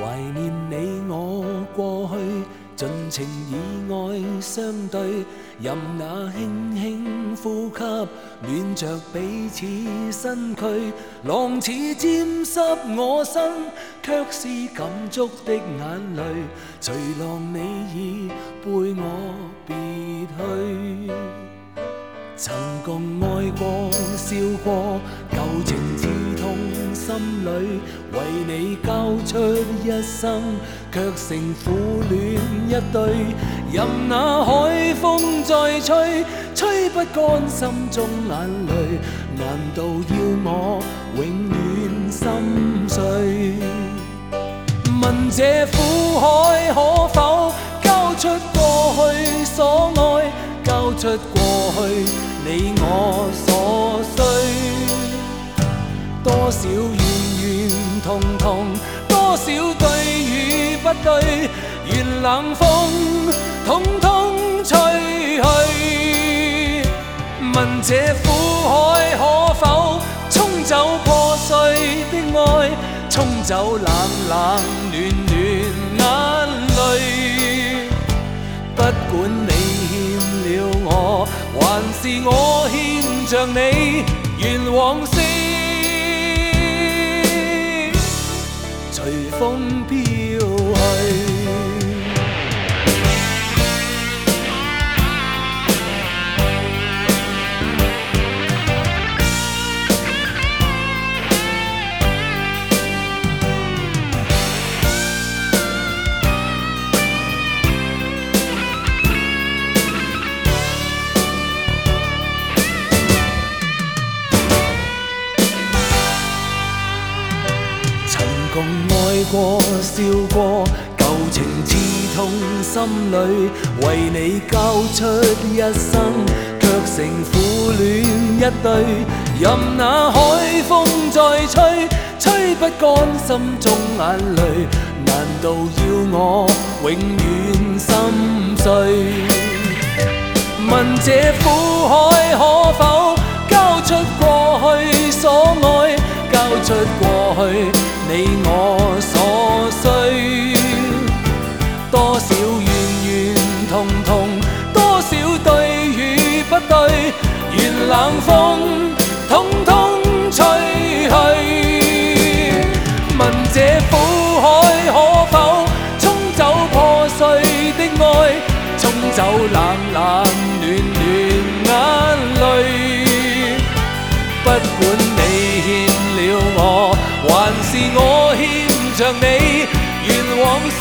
怀念你我过去，尽情以爱相对，任那轻轻呼吸，暖着彼此身躯，浪似沾湿我身，却是感触的眼泪，随浪你已背我别去。曾共爱过笑过，旧情刺痛心里，为你交出一生，却成苦恋一对。任那海风再吹，吹不干心中眼泪，难道要我永远心碎？问这苦海可否交出过去所爱，交出过去你我所需？多少怨怨痛痛，多少對與不對，願冷風統統吹去。問這苦海可否沖走破碎的愛，沖走冷冷暖暖眼淚？不管你欠了我，還是我欠着你，願往事隨風飄去。共愛過笑過，舊情刺痛心裏，為你交出一生，卻成苦戀一對。任那海風再吹，吹不乾心中眼淚，難道要我永遠心碎？問這苦海可否交出過去所愛，交出過去你我所需？多少怨怨痛痛，多少對與不對，願冷風統統吹去。問這苦海可否沖走破碎的愛，沖走冷冷暖暖眼淚？不管你欠了我，還是我欠着你，願往事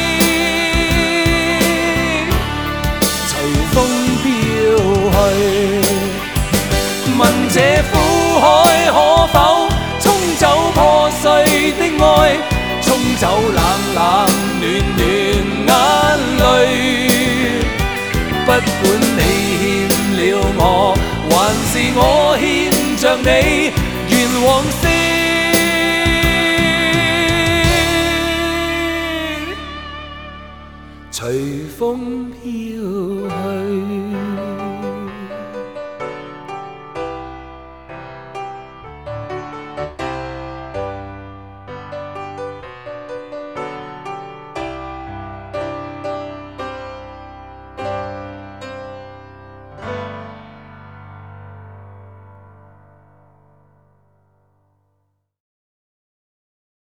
隨風飄去。問這苦海可否沖走破碎的愛，沖走冷冷暖暖眼淚？不管你欠了我，還是我欠着你，願往事隨風飄去。